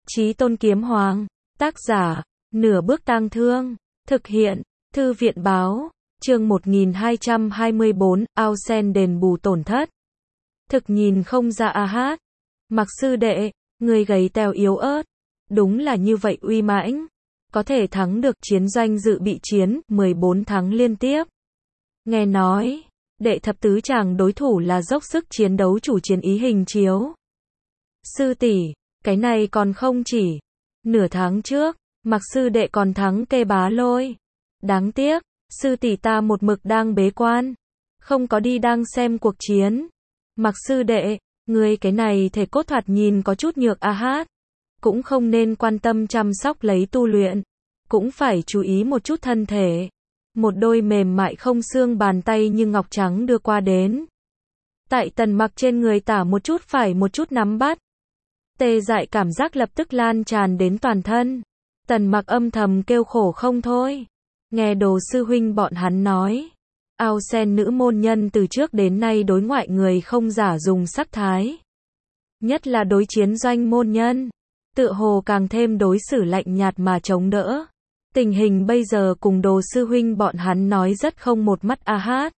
Chí Tôn Kiếm Hoàng, tác giả, Nửa Bước Tang Thương, thực hiện, Thư viện Báo, chương 1224, ao sen đền bù tổn thất. Thực nhìn không ra a hát. Mặc sư đệ, người gầy teo yếu ớt, đúng là như vậy uy mãnh, có thể thắng được chiến doanh dự bị chiến, 14 thắng liên tiếp. Nghe nói, đệ thập tứ chàng đối thủ là dốc sức chiến đấu chủ chiến ý hình chiếu. Sư tỷ, cái này còn không chỉ. Nửa tháng trước, Mặc sư đệ còn thắng Kê Bá Lôi. Đáng tiếc, sư tỷ ta một mực đang bế quan, không có đi đang xem cuộc chiến. Mặc sư đệ, người cái này thể cốt thoạt nhìn có chút nhược a hát, cũng không nên quan tâm chăm sóc lấy tu luyện, cũng phải chú ý một chút thân thể. Một đôi mềm mại không xương bàn tay như ngọc trắng đưa qua đến. Tại Tần Mặc trên người tả một chút phải một chút nắm bắt. Tê dại cảm giác lập tức lan tràn đến toàn thân. Tần Mặc âm thầm kêu khổ không thôi. Nghe đồ sư huynh bọn hắn nói, ao sen nữ môn nhân từ trước đến nay đối ngoại người không giả dùng sắc thái. Nhất là đối chiến doanh môn nhân, tựa hồ càng thêm đối xử lạnh nhạt mà chống đỡ. Tình hình bây giờ cùng đồ sư huynh bọn hắn nói rất không một mắt a hát.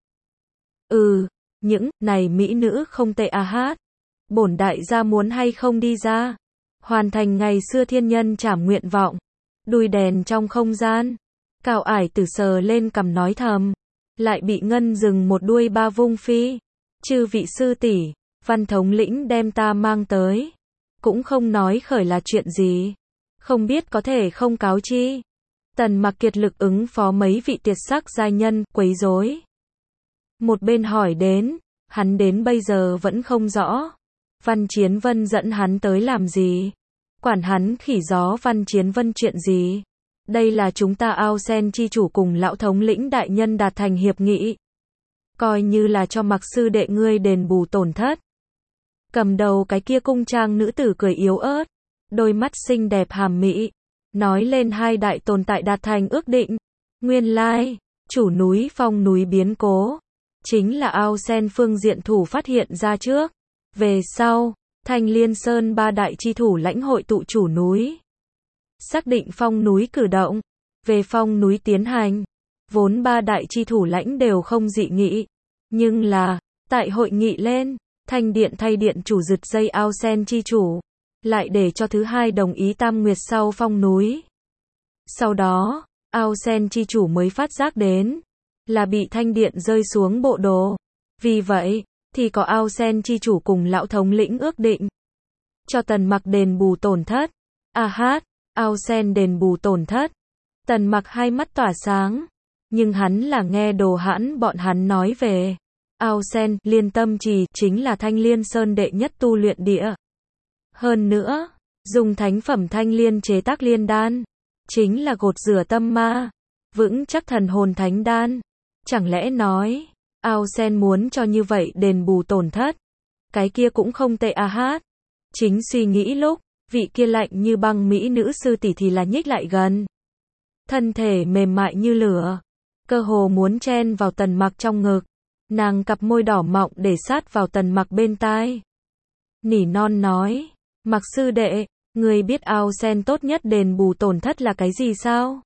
Những này mỹ nữ không tệ a hát. Bổn đại gia muốn hay không đi ra, hoàn thành ngày xưa thiên nhân trảm nguyện vọng. Đuôi đèn trong không gian, Cao Ải Tử sờ lên cằm nói thầm, lại bị Ngân Dừng một đuôi ba vung phi. Chư vị sư tỷ, Văn thống lĩnh đem ta mang tới, cũng không nói khởi là chuyện gì, không biết có thể không cáo chi. Tần Mặc kiệt lực ứng phó mấy vị tuyệt sắc giai nhân quấy rối. Một bên hỏi đến, hắn đến bây giờ vẫn không rõ. Văn Chiến Vân dẫn hắn tới làm gì? Quản hắn khỉ gió Văn Chiến Vân chuyện gì? Đây là chúng ta ao sen chi chủ cùng lão thống lĩnh đại nhân đạt thành hiệp nghị, coi như là cho Mặc sư đệ ngươi đền bù tổn thất. Cầm đầu cái kia cung trang nữ tử cười yếu ớt, đôi mắt xinh đẹp hàm mỹ, nói lên hai đại tồn tại đạt thành ước định. Nguyên lai, chủ núi phong núi biến cố, chính là ao sen phương diện thủ phát hiện ra trước. Về sau, Thanh Liên Sơn ba đại chi thủ lãnh hội tụ chủ núi, xác định phong núi cử động, về phong núi tiến hành. Vốn ba đại chi thủ lãnh đều không dị nghị, nhưng là, tại hội nghị lên, Thanh Điện thay điện chủ giật dây ao sen chi chủ, lại để cho thứ hai đồng ý tam nguyệt sau phong núi. Sau đó, ao sen chi chủ mới phát giác đến, là bị Thanh Điện rơi xuống bộ đồ. Vì vậy, thì có ao sen chi chủ cùng lão thống lĩnh ước định, cho Tần Mặc đền bù tổn thất. A hát, ao sen đền bù tổn thất. Tần Mặc hai mắt tỏa sáng, nhưng hắn là nghe đồ hãn bọn hắn nói về. Ao sen, Liên Tâm Trì, chính là Thanh Liên Sơn đệ nhất tu luyện địa. Hơn nữa, dùng thánh phẩm thanh liên chế tác liên đan, chính là gột rửa tâm ma, vững chắc thần hồn thánh đan. Chẳng lẽ nói, ao sen muốn cho như vậy đền bù tổn thất? Cái kia cũng không tệ a hát. Chính suy nghĩ lúc, vị kia lạnh như băng mỹ nữ sư tỷ thì là nhích lại gần. Thân thể mềm mại như lửa, cơ hồ muốn chen vào Tần Mặc trong ngực. Nàng cặp môi đỏ mọng để sát vào Tần Mặc bên tai. Nỉ non nói, Mặc sư đệ, người biết ao sen tốt nhất đền bù tổn thất là cái gì sao?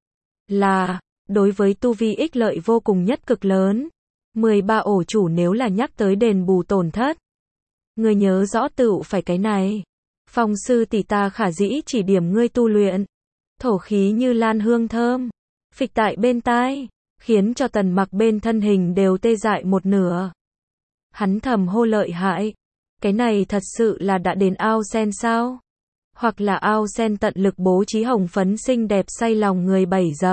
Là, đối với tu vi ích lợi vô cùng nhất cực lớn. 13 ổ chủ nếu là nhắc tới đền bù tổn thất, người nhớ rõ tựu phải cái này. Phong sư tỷ ta khả dĩ chỉ điểm ngươi tu luyện. Thổ khí như lan hương thơm, phịch tại bên tai, khiến cho Tần Mặc bên thân hình đều tê dại một nửa. Hắn thầm hô lợi hại, cái này thật sự là đã đến ao sen sao? Hoặc là ao sen tận lực bố trí hồng phấn xinh đẹp say lòng người bảy dập.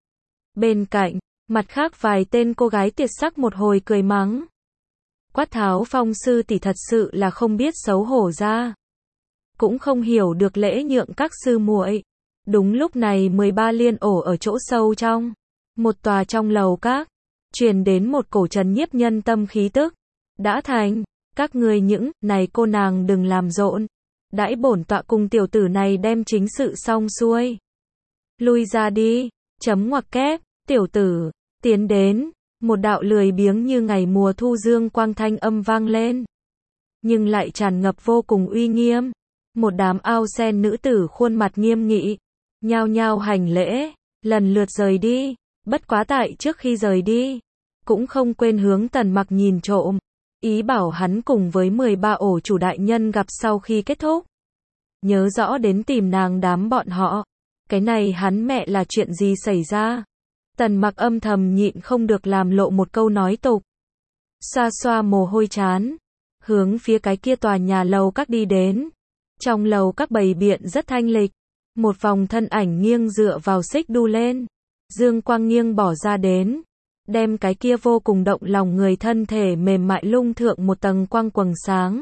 Bên cạnh, mặt khác vài tên cô gái tiệt sắc một hồi cười mắng. Quát tháo Phong sư tỷ thật sự là không biết xấu hổ ra, cũng không hiểu được lễ nhượng các sư muội. Đúng lúc này 13 liên ổ ở chỗ sâu trong một tòa trong lầu các, truyền đến một cổ trấn nhiếp nhân tâm khí tức. Đã thành, các ngươi những này cô nàng đừng làm rộn, đãi bổn tọa cùng tiểu tử này đem chính sự xong xuôi. Lui ra đi, chấm ngoặc kép, tiểu tử, tiến đến. Một đạo lười biếng như ngày mùa thu dương quang thanh âm vang lên, nhưng lại tràn ngập vô cùng uy nghiêm. Một đám ao sen nữ tử khuôn mặt nghiêm nghị, nhao nhao hành lễ, lần lượt rời đi, bất quá tại trước khi rời đi, cũng không quên hướng Tần Mặc nhìn trộm, ý bảo hắn cùng với 13 ổ chủ đại nhân gặp sau khi kết thúc. Nhớ rõ đến tìm nàng đám bọn họ. Cái này hắn mẹ là chuyện gì xảy ra? Tần Mặc âm thầm nhịn không được làm lộ một câu nói tục. Xoa xoa mồ hôi chán, hướng phía cái kia tòa nhà lầu các đi đến. Trong lầu các bày biện rất thanh lịch, một vòng thân ảnh nghiêng dựa vào xích đu lên, dương quang nghiêng bỏ ra đến, đem cái kia vô cùng động lòng người thân thể mềm mại lung thượng một tầng quang quầng sáng.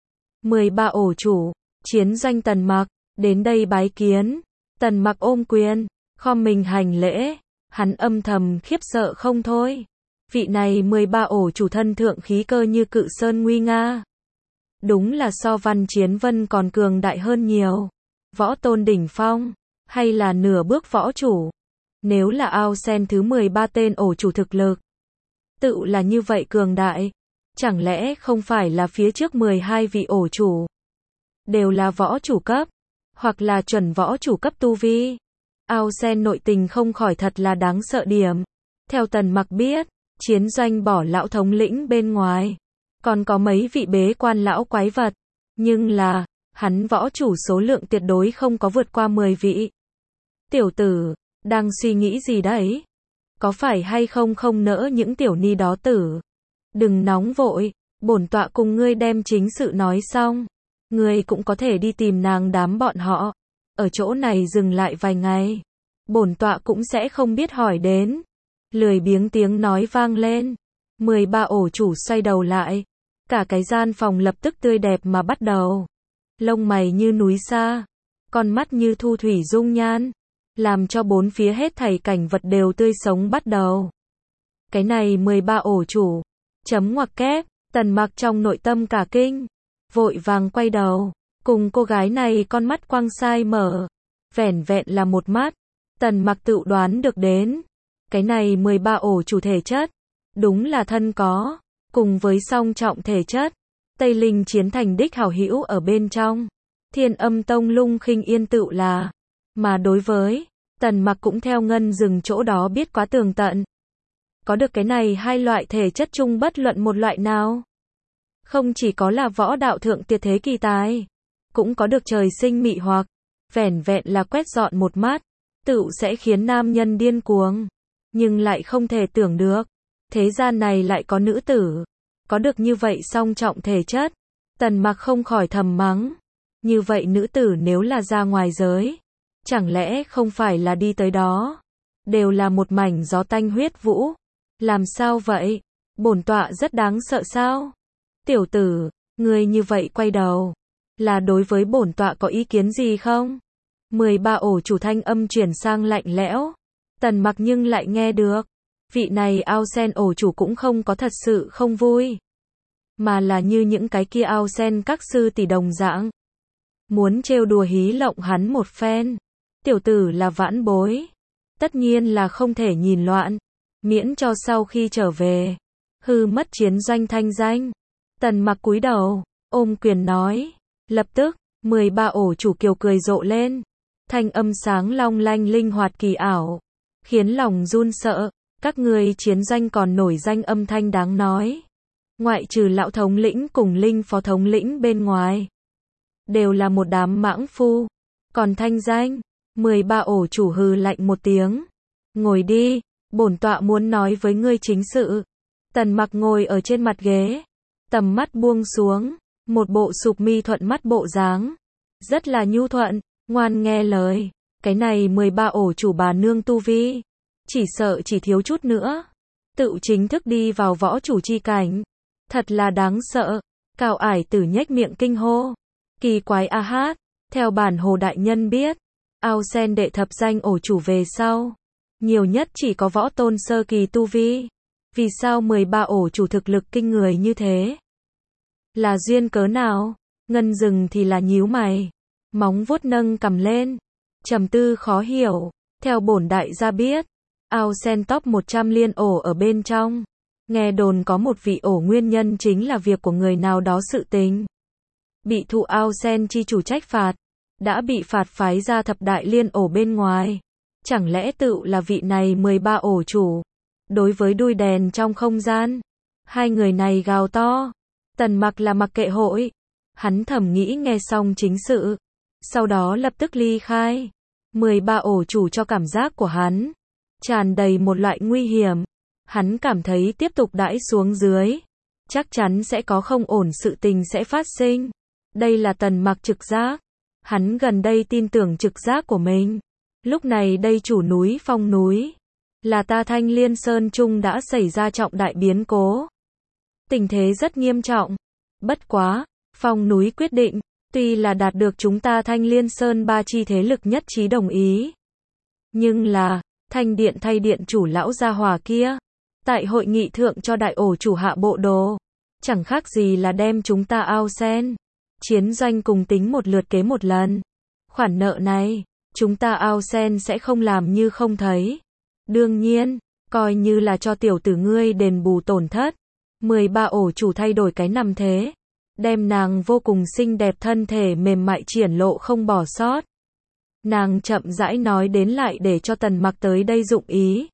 13 ổ chủ, chiến doanh Tần Mặc, đến đây bái kiến. Tần Mặc ôm quyền, khom mình hành lễ, hắn âm thầm khiếp sợ không thôi. Vị này 13 ổ chủ thân thượng khí cơ như cự sơn nguy nga. Đúng là so Văn Chiến Vân còn cường đại hơn nhiều. Võ tôn đỉnh phong, hay là nửa bước võ chủ. Nếu là ao sen thứ 13 tên ổ chủ thực lực, tự là như vậy cường đại. Chẳng lẽ không phải là phía trước 12 vị ổ chủ đều là võ chủ cấp, hoặc là chuẩn võ chủ cấp tu vi? Ao sen nội tình không khỏi thật là đáng sợ điểm. Theo Tần Mặc biết, chiến doanh bỏ lão thống lĩnh bên ngoài, còn có mấy vị bế quan lão quái vật, nhưng là, hắn võ chủ số lượng tuyệt đối không có vượt qua 10 vị. Tiểu tử, đang suy nghĩ gì đấy? Có phải hay không không nỡ những tiểu ni đó tử? Đừng nóng vội, bổn tọa cùng ngươi đem chính sự nói xong. Ngươi cũng có thể đi tìm nàng đám bọn họ. Ở chỗ này dừng lại vài ngày. Bổn tọa cũng sẽ không biết hỏi đến. Lười biếng tiếng nói vang lên. 13 ổ chủ xoay đầu lại. Cả cái gian phòng lập tức tươi đẹp mà bắt đầu. Lông mày như núi xa. Con mắt như thu thủy dung nhan. Làm cho bốn phía hết thảy cảnh vật đều tươi sống bắt đầu. Cái này 13 ổ chủ. Chấm ngoặc kép. Tần Mặc trong nội tâm cả kinh. Vội vàng quay đầu. Cùng cô gái này con mắt quang sai mở. Vẻn vẹn là một mắt. Tần Mặc tự đoán được đến. Cái này 13 ổ chủ thể chất. Đúng là thân có. Cùng với song trọng thể chất. Tây Linh chiến thành đích hảo hữu ở bên trong. Thiên Âm Tông Lung Khinh Yên tự là. Mà đối với Tần Mặc cũng theo ngân dừng chỗ đó biết quá tường tận. Có được cái này hai loại thể chất chung bất luận một loại nào. Không chỉ có là võ đạo thượng tuyệt thế kỳ tài, cũng có được trời sinh mị hoặc, vẻn vẹn là quét dọn một mắt, tự sẽ khiến nam nhân điên cuồng. Nhưng lại không thể tưởng được, thế gian này lại có nữ tử, có được như vậy song trọng thể chất. Tần Mặc không khỏi thầm mắng, như vậy nữ tử nếu là ra ngoài giới, chẳng lẽ không phải là đi tới đó, đều là một mảnh gió tanh huyết vũ. Làm sao vậy? Bổn tọa rất đáng sợ sao? Tiểu tử, ngươi như vậy quay đầu, là đối với bổn tọa có ý kiến gì không? 13 ổ chủ thanh âm chuyển sang lạnh lẽo. Tần Mặc nhưng lại nghe được. Vị này ao sen ổ chủ cũng không có thật sự không vui, mà là như những cái kia ao sen các sư tỷ đồng dạng. Muốn trêu đùa hí lộng hắn một phen. Tiểu tử là vãn bối. Tất nhiên là không thể nhìn loạn. Miễn cho sau khi trở về, hư mất chiến doanh thanh danh. Tần Mặc cúi đầu, ôm quyền nói. Lập tức, 13 ổ chủ kiều cười rộ lên. Thanh âm sáng long lanh linh hoạt kỳ ảo, khiến lòng run sợ. Các ngươi chiến doanh còn nổi danh âm thanh đáng nói. Ngoại trừ lão thống lĩnh cùng linh phó thống lĩnh bên ngoài, đều là một đám mãng phu. Còn thanh danh, 13 ổ chủ hừ lạnh một tiếng. Ngồi đi, bổn tọa muốn nói với ngươi chính sự. Tần Mặc ngồi ở trên mặt ghế, tầm mắt buông xuống, một bộ sụp mi thuận mắt bộ dáng, rất là nhu thuận, ngoan nghe lời. Cái này 13 ổ chủ bà nương tu vi, chỉ sợ chỉ thiếu chút nữa, tự chính thức đi vào võ chủ chi cảnh. Thật là đáng sợ. Cao Ải Tử nhếch miệng kinh hô. Kỳ quái a hát, theo bản hồ đại nhân biết, ao sen đệ thập danh ổ chủ về sau, nhiều nhất chỉ có võ tôn sơ kỳ tu vi. Vì sao 13 ổ chủ thực lực kinh người như thế? Là duyên cớ nào? Ngân Dừng thì là nhíu mày, móng vuốt nâng cầm lên, trầm tư khó hiểu. Theo bổn đại gia biết, ao sen top 100 liên ổ ở bên trong, nghe đồn có một vị ổ nguyên nhân chính là việc của người nào đó sự tình. bị thụ ao sen chi chủ trách phạt, đã bị phạt phái ra thập đại liên ổ bên ngoài. Chẳng lẽ tự là vị này 13 ổ chủ? Đối với đuôi đèn trong không gian, hai người này gào to. Tần Mặc là mặc kệ hội. Hắn thầm nghĩ nghe xong chính sự, sau đó lập tức ly khai. 13 ổ chủ cho cảm giác của hắn tràn đầy một loại nguy hiểm. Hắn cảm thấy tiếp tục đãi xuống dưới, chắc chắn sẽ có không ổn sự tình sẽ phát sinh. Đây là Tần Mặc trực giác. Hắn gần đây tin tưởng trực giác của mình. Lúc này đây chủ núi Phong núi, là ta Thanh Liên Sơn Trung đã xảy ra trọng đại biến cố. Tình thế rất nghiêm trọng. Bất quá, Phong núi quyết định, tuy là đạt được chúng ta Thanh Liên Sơn ba chi thế lực nhất trí đồng ý. Nhưng là, Thanh Điện thay điện chủ lão gia hỏa kia, tại hội nghị thượng cho đại ổ chủ hạ bộ đồ. Chẳng khác gì là đem chúng ta ao sen chiến doanh cùng tính một lượt kế một lần. Khoản nợ này, chúng ta ao sen sẽ không làm như không thấy. Đương nhiên, coi như là cho tiểu tử ngươi đền bù tổn thất. 13 ổ chủ thay đổi cái nằm thế, đem nàng vô cùng xinh đẹp thân thể mềm mại triển lộ không bỏ sót. Nàng chậm rãi nói đến lại để cho Tần Mặc tới đây dụng ý.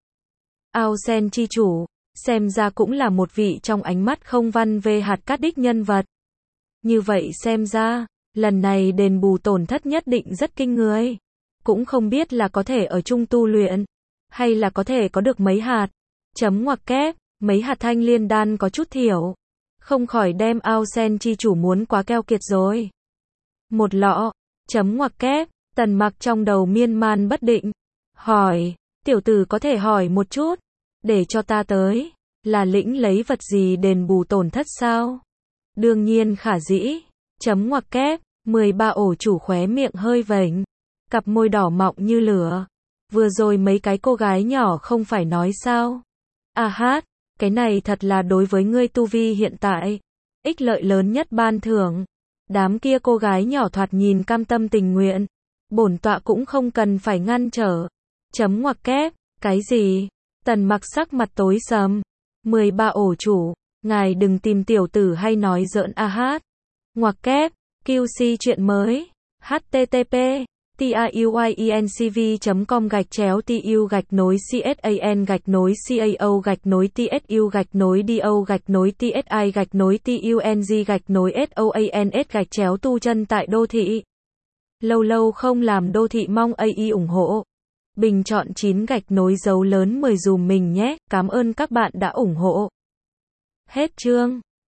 Ao sen chi chủ, xem ra cũng là một vị trong ánh mắt không văn về hạt cát đích nhân vật. Như vậy xem ra, lần này đền bù tổn thất nhất định rất kinh người. Cũng không biết là có thể ở chung tu luyện, hay là có thể có được mấy hạt. Chấm ngoặc kép, mấy hạt thanh liên đan có chút thiểu. Không khỏi đem ao sen chi chủ muốn quá keo kiệt rồi. Một lọ, chấm ngoặc kép, Tần Mặc trong đầu miên man bất định. Hỏi, tiểu tử có thể hỏi một chút, để cho ta tới, là lĩnh lấy vật gì đền bù tổn thất sao? Đương nhiên khả dĩ, chấm ngoặc kép, 13 ổ chủ khóe miệng hơi vểnh, cặp môi đỏ mọng như lửa. Vừa rồi mấy cái cô gái nhỏ không phải nói sao? À hát, cái này thật là đối với ngươi tu vi hiện tại, ích lợi lớn nhất ban thưởng. Đám kia cô gái nhỏ thoạt nhìn cam tâm tình nguyện, bổn tọa cũng không cần phải ngăn trở. Chấm ngoặc kép, cái gì? Tần Mặc sắc mặt tối sầm. 13 ổ chủ, ngài đừng tìm tiểu tử hay nói giỡn a hát. Ngoặc kép, QC chuyện mới. http tiuiencv.com/tsu-tsu-tung-tsi-tu chân tại đô thị. Lâu lâu không làm đô thị mong AI ủng hộ. Bình chọn 9 dấu lớn 10 dùm mình nhé. Cảm ơn các bạn đã ủng hộ. Hết chương.